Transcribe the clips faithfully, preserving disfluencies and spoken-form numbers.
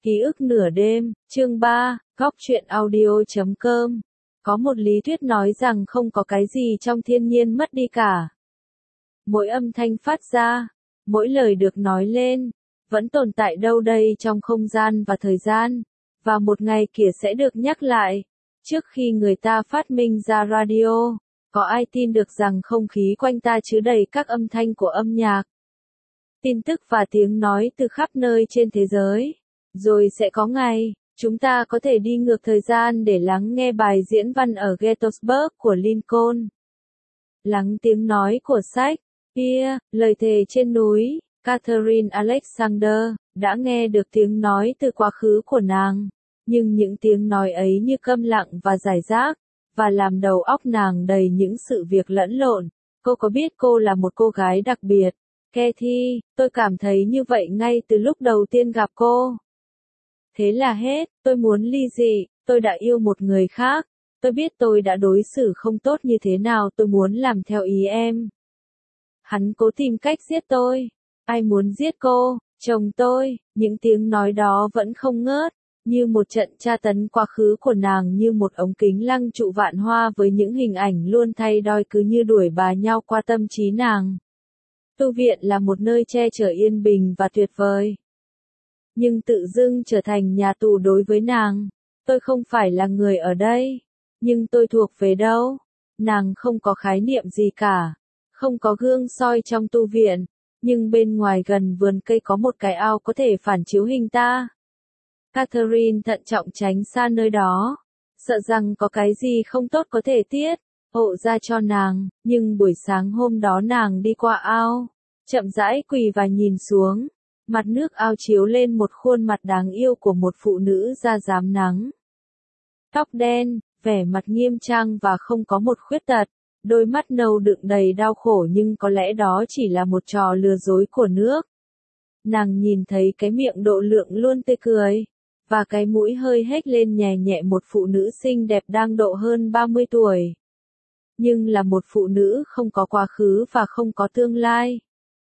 Ký ức nửa đêm, chương ba, góc truyện audio chấm com. Có một lý thuyết nói rằng không có cái gì trong thiên nhiên mất đi cả. Mỗi âm thanh phát ra, mỗi lời được nói lên, vẫn tồn tại đâu đây trong không gian và thời gian, và một ngày kia sẽ được nhắc lại. Trước khi người ta phát minh ra radio, có ai tin được rằng không khí quanh ta chứa đầy các âm thanh của âm nhạc, tin tức và tiếng nói từ khắp nơi trên thế giới. Rồi sẽ có ngày, chúng ta có thể đi ngược thời gian để lắng nghe bài diễn văn ở Gettysburg của Lincoln. Lắng tiếng nói của Shakespeare, lời thề trên núi, Catherine Alexander, đã nghe được tiếng nói từ quá khứ của nàng. Nhưng những tiếng nói ấy như câm lặng và giải rác, và làm đầu óc nàng đầy những sự việc lẫn lộn. Cô có biết cô là một cô gái đặc biệt, Kathy, tôi cảm thấy như vậy ngay từ lúc đầu tiên gặp cô. Thế là hết, tôi muốn ly dị, tôi đã yêu một người khác, tôi biết tôi đã đối xử không tốt như thế nào, tôi muốn làm theo ý em. Hắn cố tìm cách giết tôi, ai muốn giết cô, chồng tôi, những tiếng nói đó vẫn không ngớt, như một trận tra tấn quá khứ của nàng, như một ống kính lăng trụ vạn hoa với những hình ảnh luôn thay đổi cứ như đuổi bà nhau qua tâm trí nàng. Tu viện là một nơi che chở yên bình và tuyệt vời, nhưng tự dưng trở thành nhà tù đối với nàng. Tôi không phải là người ở đây, nhưng tôi thuộc về đâu? Nàng không có khái niệm gì cả, không có gương soi trong tu viện, nhưng bên ngoài gần vườn cây có một cái ao có thể phản chiếu hình ta. Catherine thận trọng tránh xa nơi đó, sợ rằng có cái gì không tốt có thể tiết hộ ra cho nàng, nhưng buổi sáng hôm đó nàng đi qua ao, chậm rãi quỳ và nhìn xuống. Mặt nước ao chiếu lên một khuôn mặt đáng yêu của một phụ nữ da rám nắng. Tóc đen, vẻ mặt nghiêm trang và không có một khuyết tật, đôi mắt nâu đựng đầy đau khổ, nhưng có lẽ đó chỉ là một trò lừa dối của nước. Nàng nhìn thấy cái miệng độ lượng luôn tươi cười, và cái mũi hơi hếch lên nhẹ nhẹ, một phụ nữ xinh đẹp đang độ hơn ba mươi tuổi. Nhưng là một phụ nữ không có quá khứ và không có tương lai.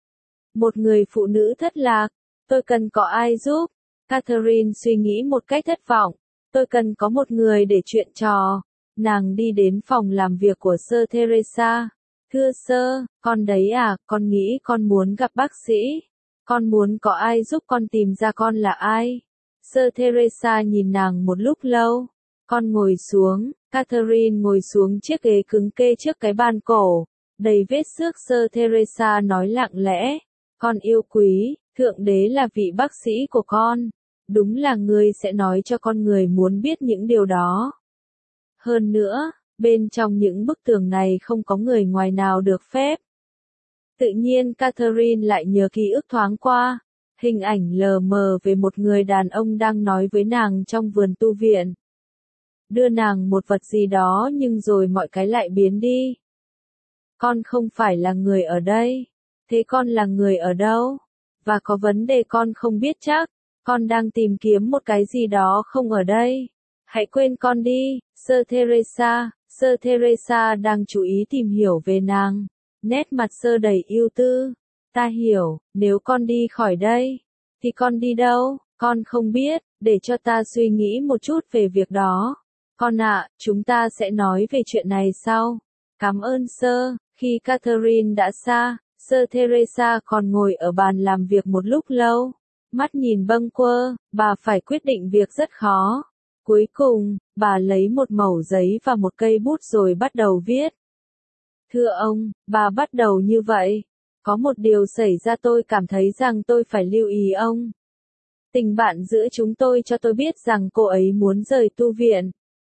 Một người phụ nữ thất lạc. Tôi cần có ai giúp. Catherine suy nghĩ một cách thất vọng. Tôi cần có một người để chuyện trò. Nàng đi đến phòng làm việc của Sir Teresa. Thưa Sir, con đấy à, con nghĩ con muốn gặp bác sĩ. Con muốn có ai giúp con tìm ra con là ai. Sir Teresa nhìn nàng một lúc lâu. Con ngồi xuống. Catherine ngồi xuống chiếc ghế cứng kê trước cái bàn cổ, đầy vết xước. Sir Teresa nói lặng lẽ. Con yêu quý, Thượng Đế là vị bác sĩ của con. Đúng là người sẽ nói cho con người muốn biết những điều đó. Hơn nữa, bên trong những bức tường này không có người ngoài nào được phép. Tự nhiên Catherine lại nhớ ký ức thoáng qua, hình ảnh lờ mờ về một người đàn ông đang nói với nàng trong vườn tu viện. Đưa nàng một vật gì đó, nhưng rồi mọi cái lại biến đi. Con không phải là người ở đây. Thế con là người ở đâu? Và có vấn đề con không biết chắc. Con đang tìm kiếm một cái gì đó không ở đây. Hãy quên con đi, Sir Teresa. Sir Teresa đang chú ý tìm hiểu về nàng. Nét mặt Sir đầy ưu tư. Ta hiểu, nếu con đi khỏi đây, thì con đi đâu? Con không biết, để cho ta suy nghĩ một chút về việc đó. Con ạ, chúng ta sẽ nói về chuyện này sau. Cảm ơn Sir. Khi Catherine đã xa, Sir Teresa còn ngồi ở bàn làm việc một lúc lâu, mắt nhìn bâng quơ. Bà phải quyết định việc rất khó. Cuối cùng, bà lấy một mẩu giấy và một cây bút rồi bắt đầu viết. Thưa ông, bà bắt đầu như vậy. Có một điều xảy ra, tôi cảm thấy rằng tôi phải lưu ý ông. Tình bạn giữa chúng tôi cho tôi biết rằng cô ấy muốn rời tu viện.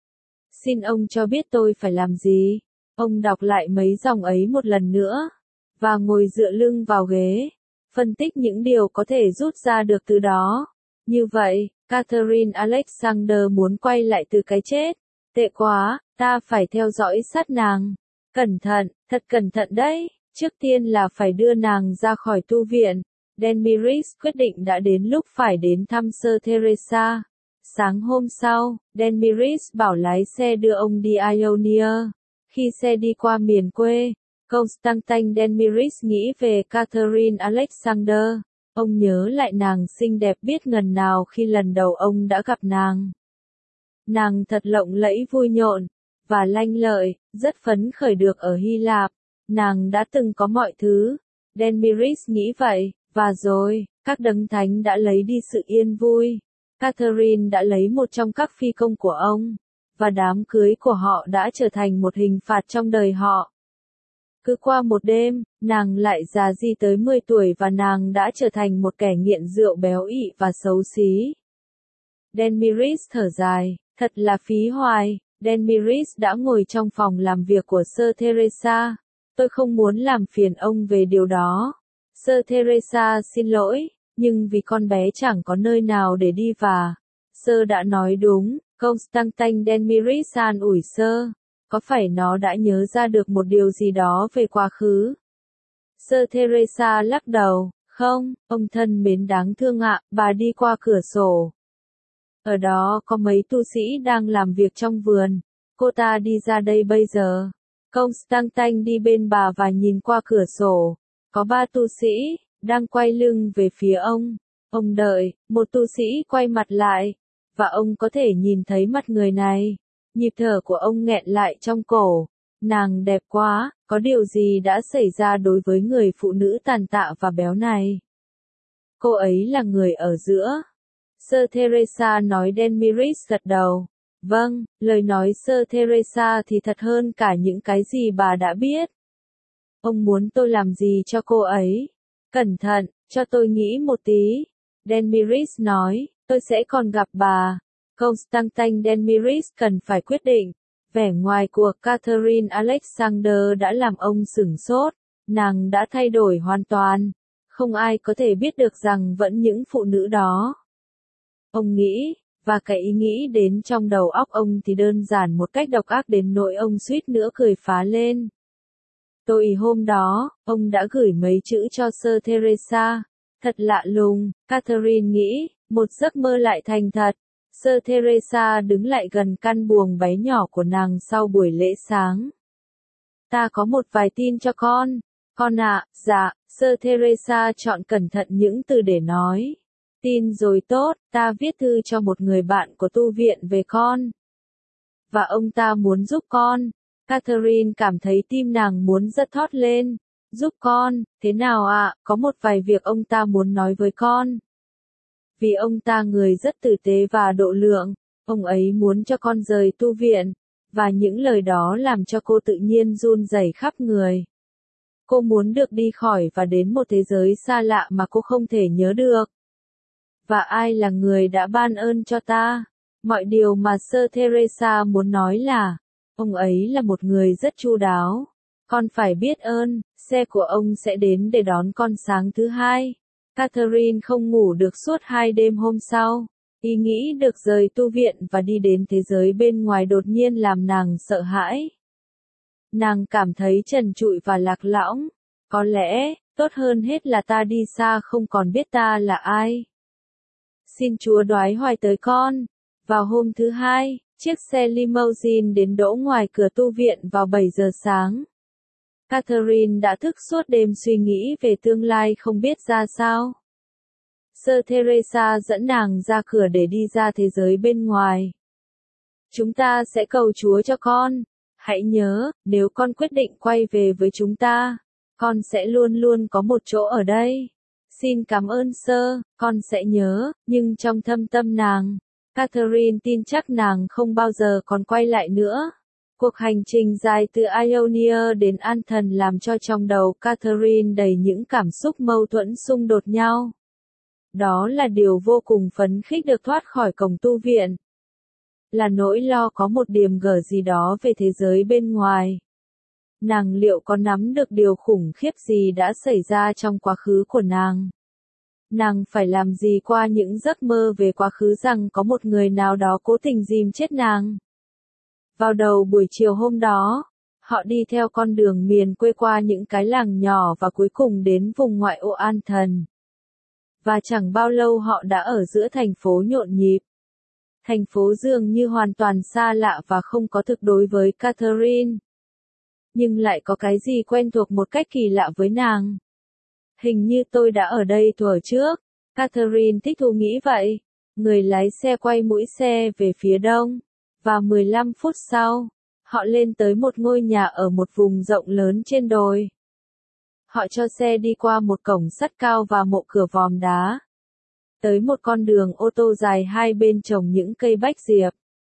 Xin ông cho biết tôi phải làm gì. Ông đọc lại mấy dòng ấy một lần nữa, và ngồi dựa lưng vào ghế, phân tích những điều có thể rút ra được từ đó. Như vậy, Catherine Alexander muốn quay lại từ cái chết. Tệ quá, ta phải theo dõi sát nàng. Cẩn thận, thật cẩn thận đấy. Trước tiên là phải đưa nàng ra khỏi tu viện. Demiris quyết định đã đến lúc phải đến thăm Sir Teresa. Sáng hôm sau, Demiris bảo lái xe đưa ông đi Ionia. Khi xe đi qua miền quê, Constantine Demiris nghĩ về Catherine Alexander. Ông nhớ lại nàng xinh đẹp biết ngần nào khi lần đầu ông đã gặp nàng. Nàng thật lộng lẫy vui nhộn, và lanh lợi, rất phấn khởi được ở Hy Lạp. Nàng đã từng có mọi thứ. Demiris nghĩ vậy, và rồi, các đấng thánh đã lấy đi sự yên vui. Catherine đã lấy một trong các phi công của ông, và đám cưới của họ đã trở thành một hình phạt trong đời họ. Cứ qua một đêm, nàng lại già di tới mười tuổi và nàng đã trở thành một kẻ nghiện rượu béo ị và xấu xí. Demiris thở dài, thật là phí hoài. Demiris đã ngồi trong phòng làm việc của Sir Teresa. Tôi không muốn làm phiền ông về điều đó. Sir Teresa xin lỗi, nhưng vì con bé chẳng có nơi nào để đi và... Sir đã nói đúng, Constantine Demiris an ủi Sir. Có phải nó đã nhớ ra được một điều gì đó về quá khứ? Sir Teresa lắc đầu, không, ông thân mến đáng thương ạ, bà đi qua cửa sổ. Ở đó có mấy tu sĩ đang làm việc trong vườn. Cô ta đi ra đây bây giờ. Constantine đi bên bà và nhìn qua cửa sổ. Có ba tu sĩ, đang quay lưng về phía ông. Ông đợi, một tu sĩ quay mặt lại. Và ông có thể nhìn thấy mặt người này. Nhịp thở của ông nghẹn lại trong cổ. Nàng đẹp quá, có điều gì đã xảy ra đối với người phụ nữ tàn tạ và béo này? Cô ấy là người ở giữa. Sir Teresa nói. Demiris gật đầu. Vâng, lời nói Sir Teresa thì thật hơn cả những cái gì bà đã biết. Ông muốn tôi làm gì cho cô ấy? Cẩn thận, cho tôi nghĩ một tí. Demiris nói, tôi sẽ còn gặp bà. Constantine Demiris cần phải quyết định. Vẻ ngoài của Catherine Alexander đã làm ông sửng sốt. Nàng đã thay đổi hoàn toàn. Không ai có thể biết được rằng vẫn những phụ nữ đó. Ông nghĩ, và cái ý nghĩ đến trong đầu óc ông thì đơn giản một cách độc ác đến nỗi ông suýt nữa cười phá lên. Tối hôm đó, ông đã gửi mấy chữ cho Sir Teresa. Thật lạ lùng, Catherine nghĩ, một giấc mơ lại thành thật. Sir Teresa đứng lại gần căn buồng bé nhỏ của nàng sau buổi lễ sáng. Ta có một vài tin cho con. Con ạ, à, dạ, Sir Teresa chọn cẩn thận những từ để nói. Tin rồi tốt, ta viết thư cho một người bạn của tu viện về con. Và ông ta muốn giúp con. Catherine cảm thấy tim nàng muốn giật thót lên. Giúp con, thế nào ạ, à? Có một vài việc ông ta muốn nói với con. Vì ông ta người rất tử tế và độ lượng, ông ấy muốn cho con rời tu viện. Và những lời đó làm cho cô tự nhiên run rẩy khắp người. Cô muốn được đi khỏi và đến một thế giới xa lạ mà cô không thể nhớ được. Và ai là người đã ban ơn cho ta? Mọi điều mà Sir Teresa muốn nói là, ông ấy là một người rất chu đáo. Con phải biết ơn, xe của ông sẽ đến để đón con sáng thứ hai. Catherine không ngủ được suốt hai đêm hôm sau. Ý nghĩ được rời tu viện và đi đến thế giới bên ngoài đột nhiên làm nàng sợ hãi. Nàng cảm thấy trần trụi và lạc lõng. Có lẽ, tốt hơn hết là ta đi xa không còn biết ta là ai. Xin Chúa đoái hoài tới con. Vào hôm thứ hai, chiếc xe limousine đến đỗ ngoài cửa tu viện vào bảy giờ sáng. Catherine đã thức suốt đêm suy nghĩ về tương lai không biết ra sao. Sir Teresa dẫn nàng ra cửa để đi ra thế giới bên ngoài. Chúng ta sẽ cầu Chúa cho con. Hãy nhớ, nếu con quyết định quay về với chúng ta, con sẽ luôn luôn có một chỗ ở đây. Xin cảm ơn Sir, con sẽ nhớ, nhưng trong thâm tâm nàng, Catherine tin chắc nàng không bao giờ còn quay lại nữa. Cuộc hành trình dài từ Ionia đến Anthem làm cho trong đầu Catherine đầy những cảm xúc mâu thuẫn xung đột nhau. Đó là điều vô cùng phấn khích được thoát khỏi cổng tu viện. Là nỗi lo có một điểm gở gì đó về thế giới bên ngoài. Nàng liệu có nắm được điều khủng khiếp gì đã xảy ra trong quá khứ của nàng? Nàng phải làm gì qua những giấc mơ về quá khứ rằng có một người nào đó cố tình dìm chết nàng? Vào đầu buổi chiều hôm đó, họ đi theo con đường miền quê qua những cái làng nhỏ và cuối cùng đến vùng ngoại ô Anthem. Và chẳng bao lâu họ đã ở giữa thành phố nhộn nhịp. Thành phố dường như hoàn toàn xa lạ và không có thực đối với Catherine. Nhưng lại có cái gì quen thuộc một cách kỳ lạ với nàng. Hình như tôi đã ở đây thuở trước. Catherine thích thú nghĩ vậy. Người lái xe quay mũi xe về phía đông. Và mười lăm phút sau, họ lên tới một ngôi nhà ở một vùng rộng lớn trên đồi. Họ cho xe đi qua một cổng sắt cao và một cửa vòm đá. Tới một con đường ô tô dài hai bên trồng những cây bách diệp.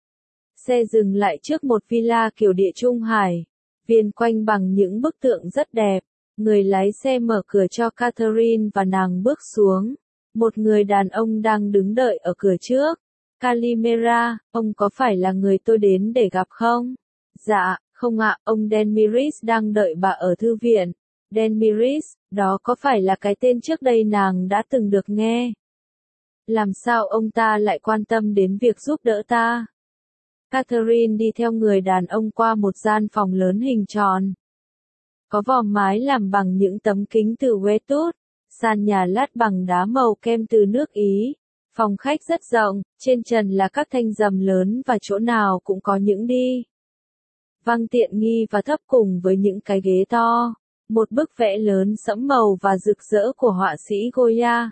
Xe dừng lại trước một villa kiểu địa trung hải, viên quanh bằng những bức tượng rất đẹp. Người lái xe mở cửa cho Catherine và nàng bước xuống. Một người đàn ông đang đứng đợi ở cửa trước. Calimera, ông có phải là người tôi đến để gặp không? Dạ, không ạ, ông Denmiris đang đợi bà ở thư viện. Denmiris, đó có phải là cái tên trước đây nàng đã từng được nghe? Làm sao ông ta lại quan tâm đến việc giúp đỡ ta? Catherine đi theo người đàn ông qua một gian phòng lớn hình tròn. Có vòm mái làm bằng những tấm kính từ Wetud, sàn nhà lát bằng đá màu kem từ nước Ý. Phòng khách rất rộng, trên trần là các thanh rầm lớn và chỗ nào cũng có những đi văng tiện nghi và thấp cùng với những cái ghế to. Một bức vẽ lớn sẫm màu và rực rỡ của họa sĩ Goya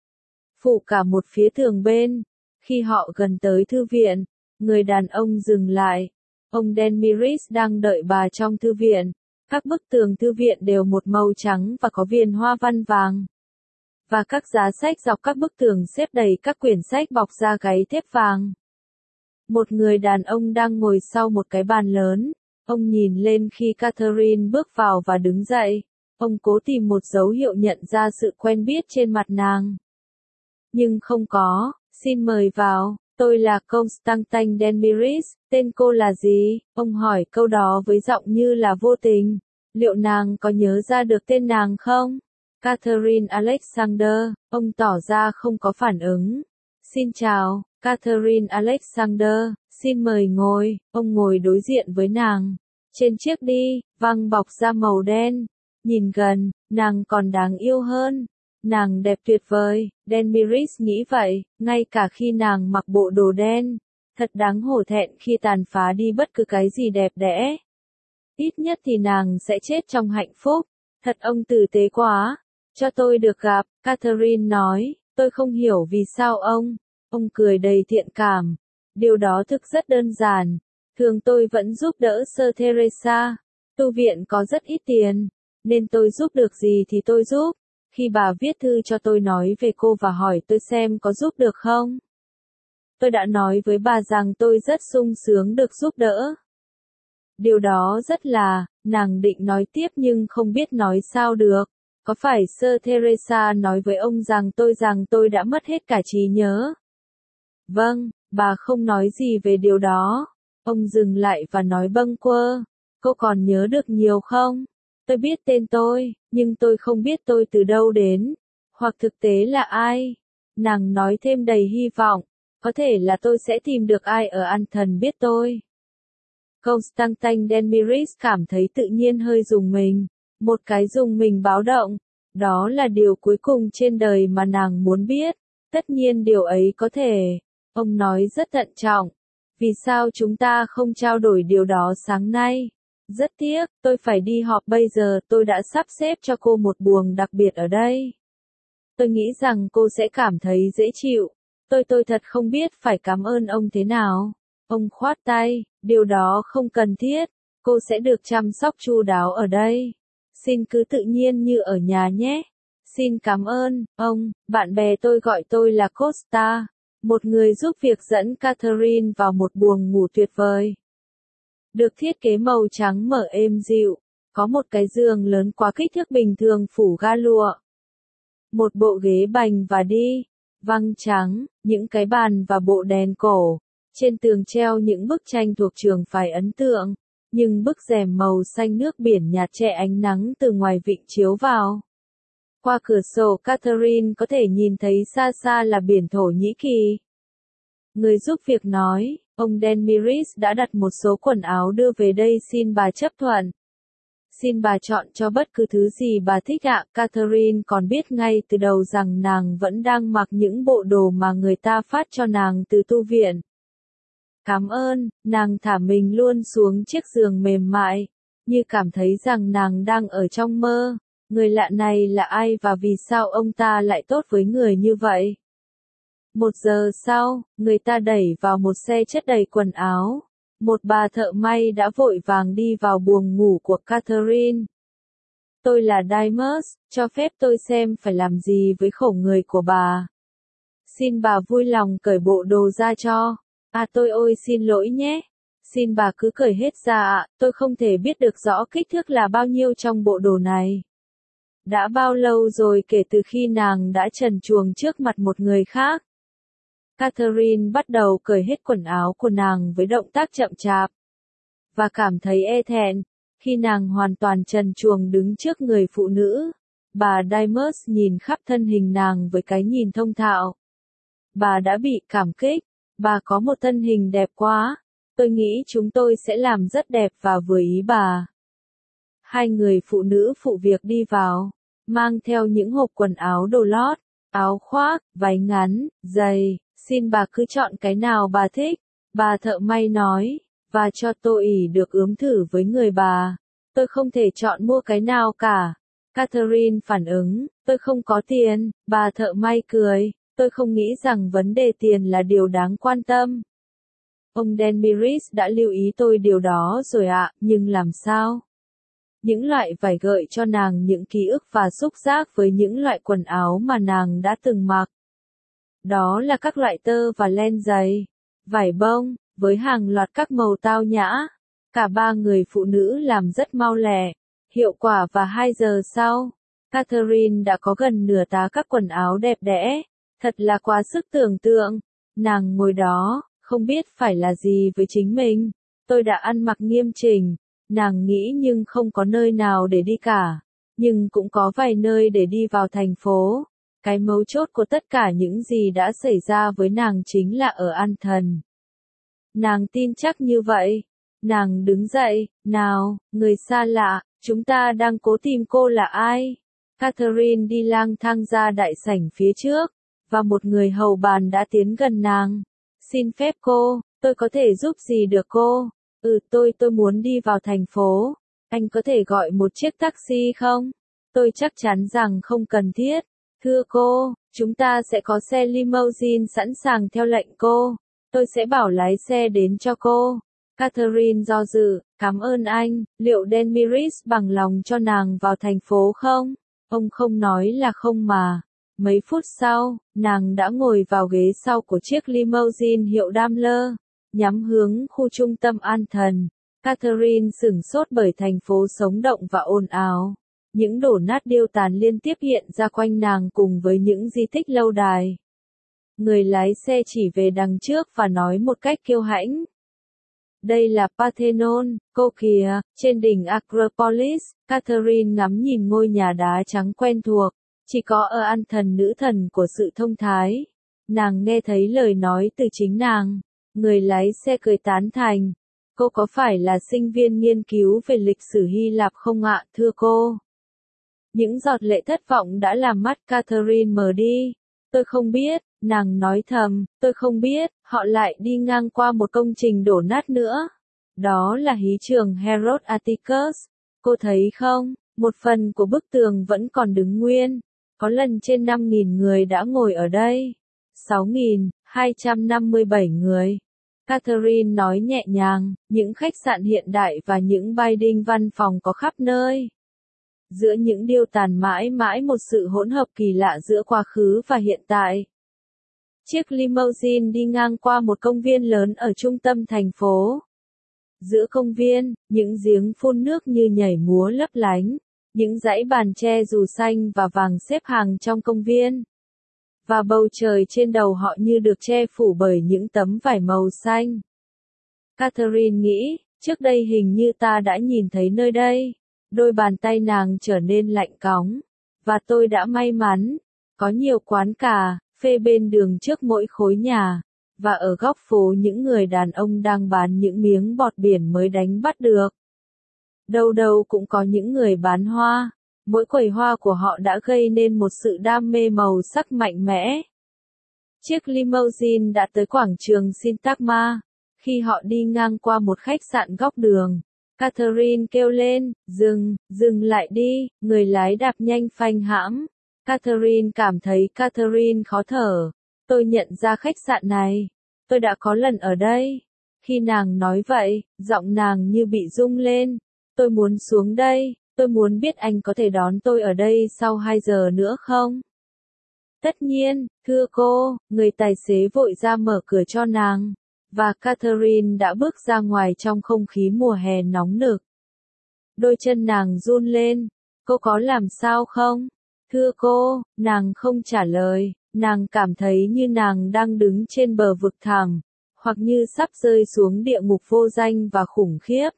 phủ cả một phía tường bên. Khi họ gần tới thư viện, người đàn ông dừng lại. Ông Denmiris đang đợi bà trong thư viện. Các bức tường thư viện đều một màu trắng và có viền hoa văn vàng. Và các giá sách dọc các bức tường xếp đầy các quyển sách bọc da gáy thép vàng. Một người đàn ông đang ngồi sau một cái bàn lớn. Ông nhìn lên khi Catherine bước vào và đứng dậy. Ông cố tìm một dấu hiệu nhận ra sự quen biết trên mặt nàng. Nhưng không có. Xin mời vào, tôi là Constantine Denmiris, tên cô là gì? Ông hỏi câu đó với giọng như là vô tình. Liệu nàng có nhớ ra được tên nàng không? Catherine Alexander, ông tỏ ra không có phản ứng. Xin chào, Catherine Alexander, xin mời ngồi. Ông ngồi đối diện với nàng. Trên chiếc đi, văng bọc da màu đen. Nhìn gần, nàng còn đáng yêu hơn. Nàng đẹp tuyệt vời, Denmiris nghĩ vậy, ngay cả khi nàng mặc bộ đồ đen. Thật đáng hổ thẹn khi tàn phá đi bất cứ cái gì đẹp đẽ. Ít nhất thì nàng sẽ chết trong hạnh phúc. Thật ông tử tế quá. Cho tôi được gặp, Catherine nói, tôi không hiểu vì sao ông. Ông cười đầy thiện cảm. Điều đó thực rất đơn giản. Thường tôi vẫn giúp đỡ Sơ Teresa. Tu viện có rất ít tiền, nên tôi giúp được gì thì tôi giúp. Khi bà viết thư cho tôi nói về cô và hỏi tôi xem có giúp được không. Tôi đã nói với bà rằng tôi rất sung sướng được giúp đỡ. Điều đó rất là, nàng định nói tiếp nhưng không biết nói sao được. Có phải Sơ Teresa nói với ông rằng tôi rằng tôi đã mất hết cả trí nhớ? Vâng, bà không nói gì về điều đó. Ông dừng lại và nói bâng quơ. Cô còn nhớ được nhiều không? Tôi biết tên tôi, nhưng tôi không biết tôi từ đâu đến, hoặc thực tế là ai. Nàng nói thêm đầy hy vọng, có thể là tôi sẽ tìm được ai ở An Thần biết tôi. Constantine Denmiris cảm thấy tự nhiên hơi rùng mình, một cái rùng mình báo động. Đó là điều cuối cùng trên đời mà nàng muốn biết. Tất nhiên điều ấy có thể. Ông nói rất thận trọng. Vì sao chúng ta không trao đổi điều đó sáng nay? Rất tiếc, tôi phải đi họp bây giờ, tôi đã sắp xếp cho cô một buồng đặc biệt ở đây. Tôi nghĩ rằng cô sẽ cảm thấy dễ chịu. Tôi tôi thật không biết phải cảm ơn ông thế nào. Ông khoát tay, điều đó không cần thiết. Cô sẽ được chăm sóc chu đáo ở đây. Xin cứ tự nhiên như ở nhà nhé. Xin cảm ơn, ông. Bạn bè tôi gọi tôi là Costa. Một người giúp việc dẫn Catherine vào một buồng ngủ tuyệt vời. Được thiết kế màu trắng mở êm dịu. Có một cái giường lớn quá kích thước bình thường phủ ga lụa. Một bộ ghế bành và đi văng trắng, những cái bàn và bộ đèn cổ. Trên tường treo những bức tranh thuộc trường phái ấn tượng. Nhưng bức rèm màu xanh nước biển nhạt che ánh nắng từ ngoài vịnh chiếu vào. Qua cửa sổ Catherine có thể nhìn thấy xa xa là biển Thổ Nhĩ Kỳ. Người giúp việc nói, ông Denmiris đã đặt một số quần áo đưa về đây xin bà chấp thuận. Xin bà chọn cho bất cứ thứ gì bà thích ạ. Catherine còn biết ngay từ đầu rằng nàng vẫn đang mặc những bộ đồ mà người ta phát cho nàng từ tu viện. Cảm ơn, nàng thả mình luôn xuống chiếc giường mềm mại, như cảm thấy rằng nàng đang ở trong mơ. Người lạ này là ai và vì sao ông ta lại tốt với người như vậy? Một giờ sau, người ta đẩy vào một xe chất đầy quần áo. Một bà thợ may đã vội vàng đi vào buồng ngủ của Catherine. Tôi là Dimas, cho phép tôi xem phải làm gì với khổ người của bà. Xin bà vui lòng cởi bộ đồ ra cho. À tôi ôi xin lỗi nhé. Xin bà cứ cởi hết ra ạ, tôi không thể biết được rõ kích thước là bao nhiêu trong bộ đồ này. Đã bao lâu rồi kể từ khi nàng đã trần truồng trước mặt một người khác? Catherine bắt đầu cởi hết quần áo của nàng với động tác chậm chạp. Và cảm thấy e thẹn, khi nàng hoàn toàn trần truồng đứng trước người phụ nữ. Bà Dimas nhìn khắp thân hình nàng với cái nhìn thông thạo. Bà đã bị cảm kích, bà có một thân hình đẹp quá, tôi nghĩ chúng tôi sẽ làm rất đẹp và vừa ý bà. Hai người phụ nữ phụ việc đi vào, mang theo những hộp quần áo đồ lót, áo khoác, váy ngắn, giày, xin bà cứ chọn cái nào bà thích, bà thợ may nói, và cho tôi ỉ được ướm thử với người bà. Tôi không thể chọn mua cái nào cả. Catherine phản ứng, tôi không có tiền, bà thợ may cười, tôi không nghĩ rằng vấn đề tiền là điều đáng quan tâm. Ông Denmiris đã lưu ý tôi điều đó rồi ạ, nhưng làm sao? Những loại vải gợi cho nàng những ký ức và xúc giác với những loại quần áo mà nàng đã từng mặc. Đó là các loại tơ và len dày, vải bông, với hàng loạt các màu tao nhã. Cả ba người phụ nữ làm rất mau lẹ, hiệu quả và hai giờ sau, Catherine đã có gần nửa tá các quần áo đẹp đẽ. Thật là quá sức tưởng tượng. Nàng ngồi đó, không biết phải là gì với chính mình. Tôi đã ăn mặc nghiêm chỉnh, nàng nghĩ nhưng không có nơi nào để đi cả. Nhưng cũng có vài nơi để đi vào thành phố. Cái mấu chốt của tất cả những gì đã xảy ra với nàng chính là ở An Thần. Nàng tin chắc như vậy. Nàng đứng dậy, nào, người xa lạ, chúng ta đang cố tìm cô là ai? Catherine đi lang thang ra đại sảnh phía trước, và một người hầu bàn đã tiến gần nàng. Xin phép cô, tôi có thể giúp gì được cô? Ừ tôi tôi muốn đi vào thành phố. Anh có thể gọi một chiếc taxi không? Tôi chắc chắn rằng không cần thiết. Thưa cô, chúng ta sẽ có xe limousine sẵn sàng theo lệnh cô. Tôi sẽ bảo lái xe đến cho cô. Catherine do dự, cảm ơn anh, liệu Denmiris bằng lòng cho nàng vào thành phố không? Ông không nói là không mà. Mấy phút sau, nàng đã ngồi vào ghế sau của chiếc limousine hiệu Daimler, nhắm hướng khu trung tâm An Thần. Catherine sửng sốt bởi thành phố sống động và ồn ào. Những đổ nát điêu tàn liên tiếp hiện ra quanh nàng cùng với những di tích lâu đài. Người lái xe chỉ về đằng trước và nói một cách kiêu hãnh. Đây là Parthenon, cô kìa, trên đỉnh Acropolis. Catherine ngắm nhìn ngôi nhà đá trắng quen thuộc. Chỉ có ở An Thần nữ thần của sự thông thái. Nàng nghe thấy lời nói từ chính nàng. Người lái xe cười tán thành. Cô có phải là sinh viên nghiên cứu về lịch sử Hy Lạp không ạ, thưa cô? Những giọt lệ thất vọng đã làm mắt Catherine mờ đi. Tôi không biết, nàng nói thầm, tôi không biết, họ lại đi ngang qua một công trình đổ nát nữa. Đó là hí trường Herod Atticus. Cô thấy không, một phần của bức tường vẫn còn đứng nguyên. Có lần trên năm nghìn người đã ngồi ở đây. sáu nghìn hai trăm năm mươi bảy người. Catherine nói nhẹ nhàng, những khách sạn hiện đại và những building văn phòng có khắp nơi. Giữa những điêu tàn mãi mãi một sự hỗn hợp kỳ lạ giữa quá khứ và hiện tại. Chiếc limousine đi ngang qua một công viên lớn ở trung tâm thành phố. Giữa công viên, những giếng phun nước như nhảy múa lấp lánh. Những dãy bàn tre dù xanh và vàng xếp hàng trong công viên. Và bầu trời trên đầu họ như được che phủ bởi những tấm vải màu xanh. Catherine nghĩ, trước đây hình như ta đã nhìn thấy nơi đây. Đôi bàn tay nàng trở nên lạnh cóng. Và tôi đã may mắn. Có nhiều quán cà phê bên đường trước mỗi khối nhà. Và ở góc phố những người đàn ông đang bán những miếng bọt biển mới đánh bắt được. Đâu đâu cũng có những người bán hoa. Mỗi quầy hoa của họ đã gây nên một sự đam mê màu sắc mạnh mẽ. Chiếc limousine đã tới quảng trường Syntagma. Khi họ đi ngang qua một khách sạn góc đường, Catherine kêu lên, dừng, dừng lại đi, người lái đạp nhanh phanh hãm. Catherine cảm thấy Catherine khó thở. Tôi nhận ra khách sạn này. Tôi đã có lần ở đây. Khi nàng nói vậy, giọng nàng như bị rung lên. Tôi muốn xuống đây, tôi muốn biết anh có thể đón tôi ở đây sau hai giờ nữa không? Tất nhiên, thưa cô, người tài xế vội ra mở cửa cho nàng. Và Catherine đã bước ra ngoài trong không khí mùa hè nóng nực. Đôi chân nàng run lên. Cô có làm sao không? Thưa cô, nàng không trả lời. Nàng cảm thấy như nàng đang đứng trên bờ vực thẳm, hoặc như sắp rơi xuống địa ngục vô danh và khủng khiếp.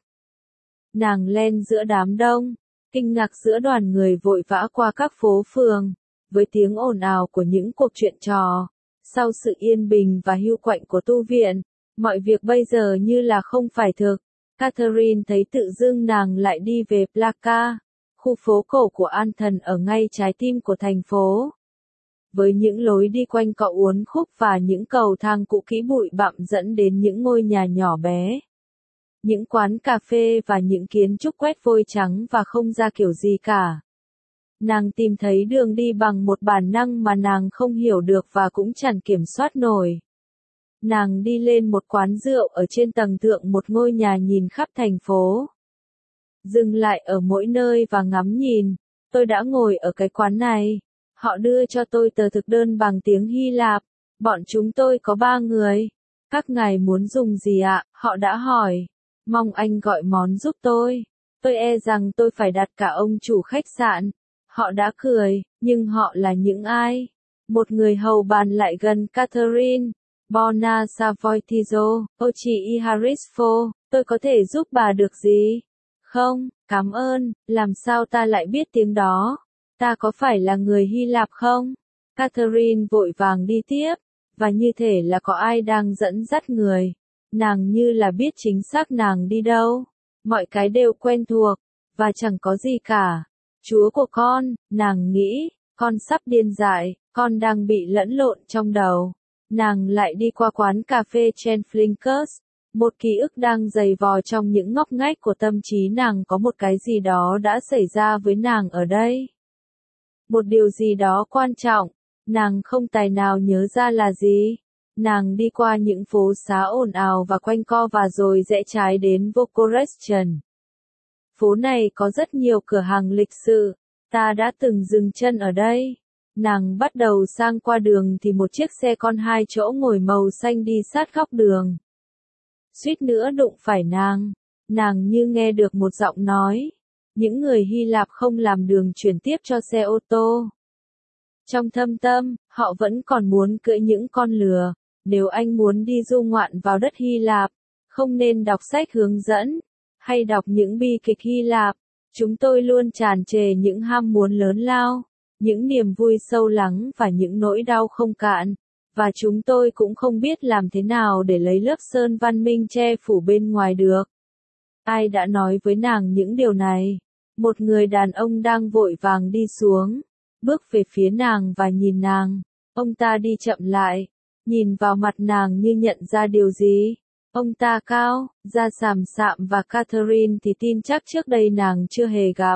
Nàng len giữa đám đông, kinh ngạc giữa đoàn người vội vã qua các phố phường, với tiếng ồn ào của những cuộc chuyện trò. Sau sự yên bình và hưu quạnh của tu viện, mọi việc bây giờ như là không phải thực. Catherine thấy tự dưng nàng lại đi về Plaka, khu phố cổ của An Thần ở ngay trái tim của thành phố. Với những lối đi quanh co uốn khúc và những cầu thang cũ kỹ bụi bặm dẫn đến những ngôi nhà nhỏ bé. Những quán cà phê và những kiến trúc quét vôi trắng và không ra kiểu gì cả. Nàng tìm thấy đường đi bằng một bản năng mà nàng không hiểu được và cũng chẳng kiểm soát nổi. Nàng đi lên một quán rượu ở trên tầng thượng một ngôi nhà nhìn khắp thành phố. Dừng lại ở mỗi nơi và ngắm nhìn. Tôi đã ngồi ở cái quán này. Họ đưa cho tôi tờ thực đơn bằng tiếng Hy Lạp. Bọn chúng tôi có ba người. Các ngài muốn dùng gì ạ? Họ đã hỏi. Mong anh gọi món giúp tôi. Tôi e rằng tôi phải đặt cả ông chủ khách sạn. Họ đã cười, nhưng họ là những ai? Một người hầu bàn lại gần Catherine. Bona Savoitizo, Ochi Iharisfo, tôi có thể giúp bà được gì? Không, cảm ơn, làm sao ta lại biết tiếng đó? Ta có phải là người Hy Lạp không? Catherine vội vàng đi tiếp, và như thể là có ai đang dẫn dắt người. Nàng như là biết chính xác nàng đi đâu. Mọi cái đều quen thuộc, và chẳng có gì cả. Chúa của con, nàng nghĩ, con sắp điên dại, con đang bị lẫn lộn trong đầu. Nàng lại đi qua quán cà phê Chen Flinkers. Một ký ức đang dày vò trong những ngóc ngách của tâm trí nàng, có một cái gì đó đã xảy ra với nàng ở đây. Một điều gì đó quan trọng, nàng không tài nào nhớ ra là gì. Nàng đi qua những phố xá ồn ào và quanh co và rồi rẽ trái đến Vokorestion. Phố này có rất nhiều cửa hàng lịch sự, ta đã từng dừng chân ở đây. Nàng bắt đầu sang qua đường thì một chiếc xe con hai chỗ ngồi màu xanh đi sát góc đường. Suýt nữa đụng phải nàng. Nàng như nghe được một giọng nói. Những người Hy Lạp không làm đường chuyển tiếp cho xe ô tô. Trong thâm tâm, họ vẫn còn muốn cưỡi những con lừa. Nếu anh muốn đi du ngoạn vào đất Hy Lạp, không nên đọc sách hướng dẫn, hay đọc những bi kịch Hy Lạp. Chúng tôi luôn tràn trề những ham muốn lớn lao, những niềm vui sâu lắng và những nỗi đau không cạn. Và chúng tôi cũng không biết làm thế nào để lấy lớp sơn văn minh che phủ bên ngoài được. Ai đã nói với nàng những điều này? Một người đàn ông đang vội vàng đi xuống, bước về phía nàng và nhìn nàng. Ông ta đi chậm lại, nhìn vào mặt nàng như nhận ra điều gì. Ông ta cao, da xàm xạm và Catherine thì tin chắc trước đây nàng chưa hề gặp.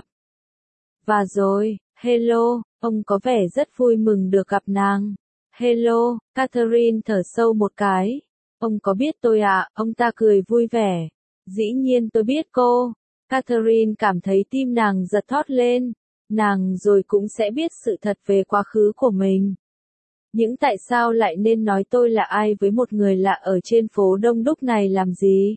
Và rồi, hello, ông có vẻ rất vui mừng được gặp nàng. Hello, Catherine thở sâu một cái. Ông có biết tôi ạ? À? Ông ta cười vui vẻ. Dĩ nhiên tôi biết cô. Catherine cảm thấy tim nàng giật thót lên. Nàng rồi cũng sẽ biết sự thật về quá khứ của mình. Những tại sao lại nên nói tôi là ai với một người lạ ở trên phố đông đúc này làm gì?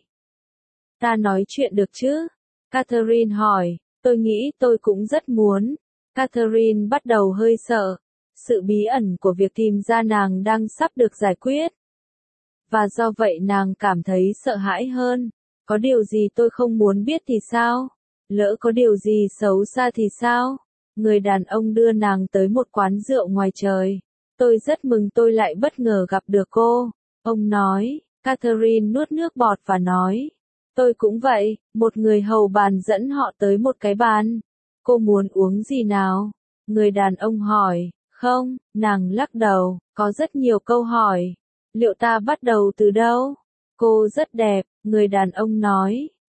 Ta nói chuyện được chứ? Catherine hỏi. Tôi nghĩ tôi cũng rất muốn. Catherine bắt đầu hơi sợ. Sự bí ẩn của việc tìm ra nàng đang sắp được giải quyết. Và do vậy nàng cảm thấy sợ hãi hơn. Có điều gì tôi không muốn biết thì sao? Lỡ có điều gì xấu xa thì sao? Người đàn ông đưa nàng tới một quán rượu ngoài trời. Tôi rất mừng tôi lại bất ngờ gặp được cô. Ông nói. Catherine nuốt nước bọt và nói. Tôi cũng vậy. Một người hầu bàn dẫn họ tới một cái bàn. Cô muốn uống gì nào? Người đàn ông hỏi. Không, nàng lắc đầu. Có rất nhiều câu hỏi. Liệu ta bắt đầu từ đâu? Cô rất đẹp, người đàn ông nói.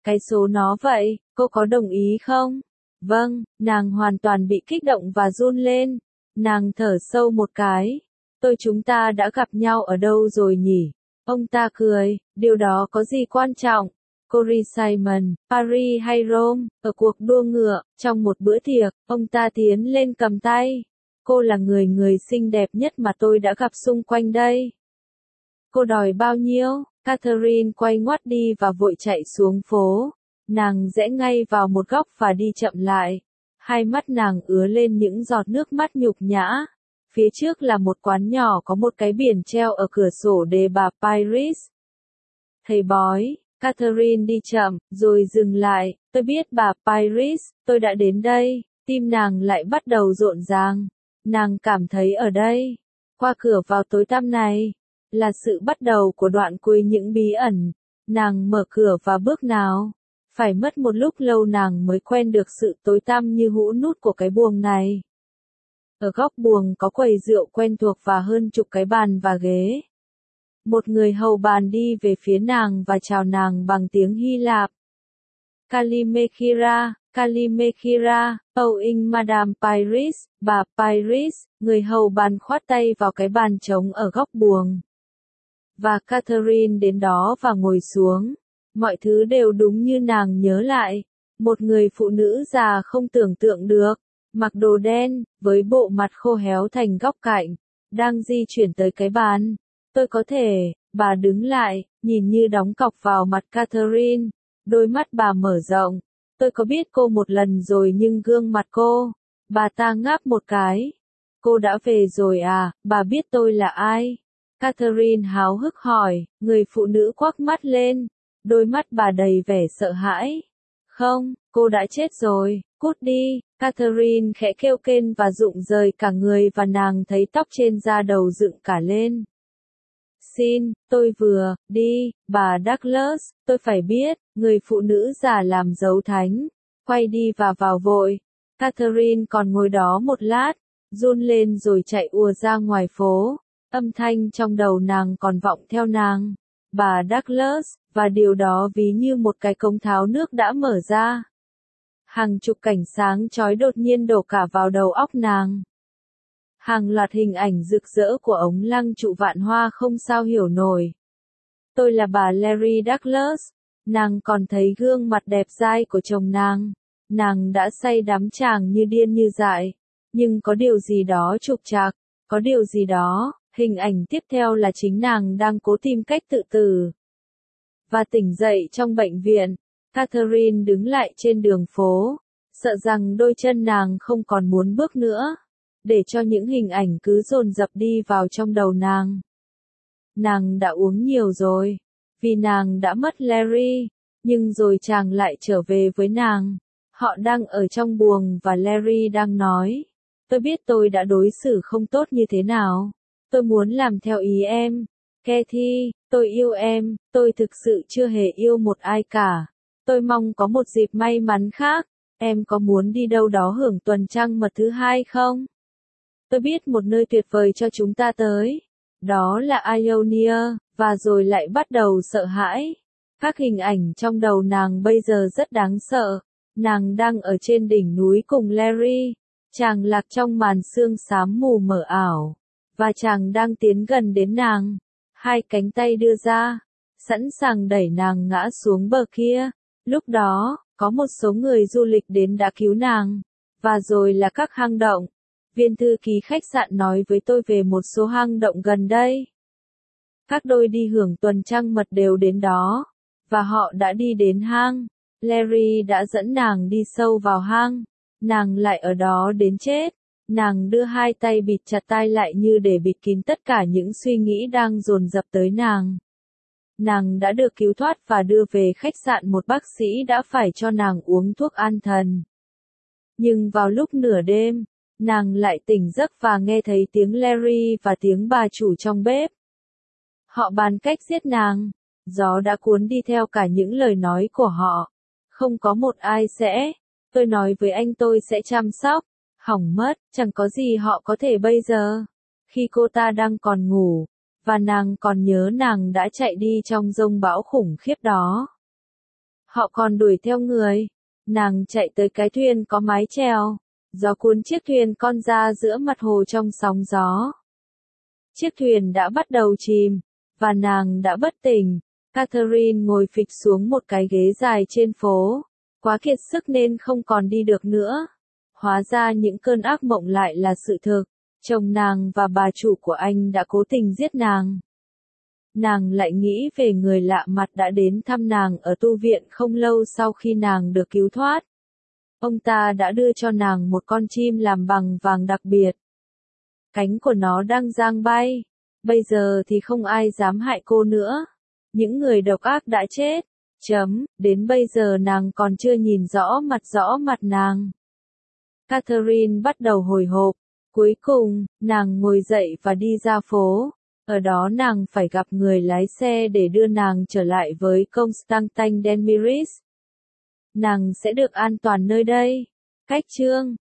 Cái số nó vậy, cô có đồng ý không? Vâng, nàng hoàn toàn bị kích động và run lên. Nàng thở sâu một cái. Tôi chúng ta đã gặp nhau ở đâu rồi nhỉ? Ông ta cười, điều đó có gì quan trọng? Cory Simon, Paris hay Rome, ở cuộc đua ngựa, trong một bữa tiệc, ông ta tiến lên cầm tay. Cô là người người xinh đẹp nhất mà tôi đã gặp xung quanh đây. Cô đòi bao nhiêu? Catherine quay ngoắt đi và vội chạy xuống phố. Nàng rẽ ngay vào một góc và đi chậm lại. Hai mắt nàng ứa lên những giọt nước mắt nhục nhã. Phía trước là một quán nhỏ có một cái biển treo ở cửa sổ đề bà Paris. Thầy bói, Catherine đi chậm, rồi dừng lại. Tôi biết bà Paris, tôi đã đến đây. Tim nàng lại bắt đầu rộn ràng. Nàng cảm thấy ở đây, qua cửa vào tối tăm này, là sự bắt đầu của đoạn cuối những bí ẩn. Nàng mở cửa và bước nào. Phải mất một lúc lâu nàng mới quen được sự tối tăm như hũ nút của cái buồng này. Ở góc buồng có quầy rượu quen thuộc và hơn chục cái bàn và ghế. Một người hầu bàn đi về phía nàng và chào nàng bằng tiếng Hy Lạp. Kalimekira, Kalimekira, owing Madame Paris, bà Paris, người hầu bàn khoát tay vào cái bàn trống ở góc buồng. Và Catherine đến đó và ngồi xuống. Mọi thứ đều đúng như nàng nhớ lại. Một người phụ nữ già không tưởng tượng được, mặc đồ đen, với bộ mặt khô héo thành góc cạnh, đang di chuyển tới cái bàn. Tôi có thể, bà đứng lại, nhìn như đóng cọc vào mặt Catherine. Đôi mắt bà mở rộng. Tôi có biết cô một lần rồi nhưng gương mặt cô. Bà ta ngáp một cái. Cô đã về rồi à, bà biết tôi là ai? Catherine háo hức hỏi, người phụ nữ quắc mắt lên. Đôi mắt bà đầy vẻ sợ hãi. Không, cô đã chết rồi, cút đi. Catherine khẽ kêu kên và rụng rời cả người và nàng thấy tóc trên da đầu dựng cả lên. Xin, tôi vừa, đi, bà Douglas, tôi phải biết, người phụ nữ già làm dấu thánh. Quay đi và vào vội. Catherine còn ngồi đó một lát, run lên rồi chạy ùa ra ngoài phố. Âm thanh trong đầu nàng còn vọng theo nàng. Bà Douglas, và điều đó ví như một cái cống tháo nước đã mở ra. Hàng chục cảnh sáng chói đột nhiên đổ cả vào đầu óc nàng. Hàng loạt hình ảnh rực rỡ của ống lăng trụ vạn hoa không sao hiểu nổi. Tôi là bà Larry Douglas. Nàng còn thấy gương mặt đẹp dai của chồng nàng. Nàng đã say đắm chàng như điên như dại. Nhưng có điều gì đó trục trặc, có điều gì đó. Hình ảnh tiếp theo là chính nàng đang cố tìm cách tự tử. Và tỉnh dậy trong bệnh viện, Catherine đứng lại trên đường phố, sợ rằng đôi chân nàng không còn muốn bước nữa, để cho những hình ảnh cứ dồn dập đi vào trong đầu nàng. Nàng đã uống nhiều rồi, vì nàng đã mất Larry, nhưng rồi chàng lại trở về với nàng. Họ đang ở trong buồng và Larry đang nói, tôi biết tôi đã đối xử không tốt như thế nào. Tôi muốn làm theo ý em. Kathy, tôi yêu em, tôi thực sự chưa hề yêu một ai cả. Tôi mong có một dịp may mắn khác. Em có muốn đi đâu đó hưởng tuần trăng mật thứ hai không? Tôi biết một nơi tuyệt vời cho chúng ta tới. Đó là Ionia, và rồi lại bắt đầu sợ hãi. Các hình ảnh trong đầu nàng bây giờ rất đáng sợ. Nàng đang ở trên đỉnh núi cùng Larry. Chàng lạc trong màn sương xám mù mờ ảo. Và chàng đang tiến gần đến nàng. Hai cánh tay đưa ra, sẵn sàng đẩy nàng ngã xuống bờ kia. Lúc đó, có một số người du lịch đến đã cứu nàng. Và rồi là các hang động. Viên thư ký khách sạn nói với tôi về một số hang động gần đây. Các đôi đi hưởng tuần trăng mật đều đến đó. Và họ đã đi đến hang. Larry đã dẫn nàng đi sâu vào hang. Nàng lại ở đó đến chết. Nàng đưa hai tay bịt chặt tai lại như để bịt kín tất cả những suy nghĩ đang dồn dập tới nàng. Nàng đã được cứu thoát và đưa về khách sạn, một bác sĩ đã phải cho nàng uống thuốc an thần. Nhưng vào lúc nửa đêm, nàng lại tỉnh giấc và nghe thấy tiếng Larry và tiếng bà chủ trong bếp. Họ bàn cách giết nàng. Gió đã cuốn đi theo cả những lời nói của họ. Không có một ai sẽ. Tôi nói với anh tôi sẽ chăm sóc. Hỏng mất, chẳng có gì họ có thể bây giờ. Khi cô ta đang còn ngủ, và nàng còn nhớ nàng đã chạy đi trong giông bão khủng khiếp đó. Họ còn đuổi theo người. Nàng chạy tới cái thuyền có mái chèo. Gió cuốn chiếc thuyền con ra giữa mặt hồ trong sóng gió. Chiếc thuyền đã bắt đầu chìm, và nàng đã bất tỉnh. Catherine ngồi phịch xuống một cái ghế dài trên phố. Quá kiệt sức nên không còn đi được nữa. Hóa ra những cơn ác mộng lại là sự thực. Chồng nàng và bà chủ của anh đã cố tình giết nàng. Nàng lại nghĩ về người lạ mặt đã đến thăm nàng ở tu viện không lâu sau khi nàng được cứu thoát. Ông ta đã đưa cho nàng một con chim làm bằng vàng đặc biệt. Cánh của nó đang giang bay. Bây giờ thì không ai dám hại cô nữa. Những người độc ác đã chết. Chấm, đến bây giờ nàng còn chưa nhìn rõ mặt rõ mặt nàng. Catherine bắt đầu hồi hộp. Cuối cùng, nàng ngồi dậy và đi ra phố. Ở đó nàng phải gặp người lái xe để đưa nàng trở lại với Constantin Denmiris. Nàng sẽ được an toàn nơi đây. Cách chương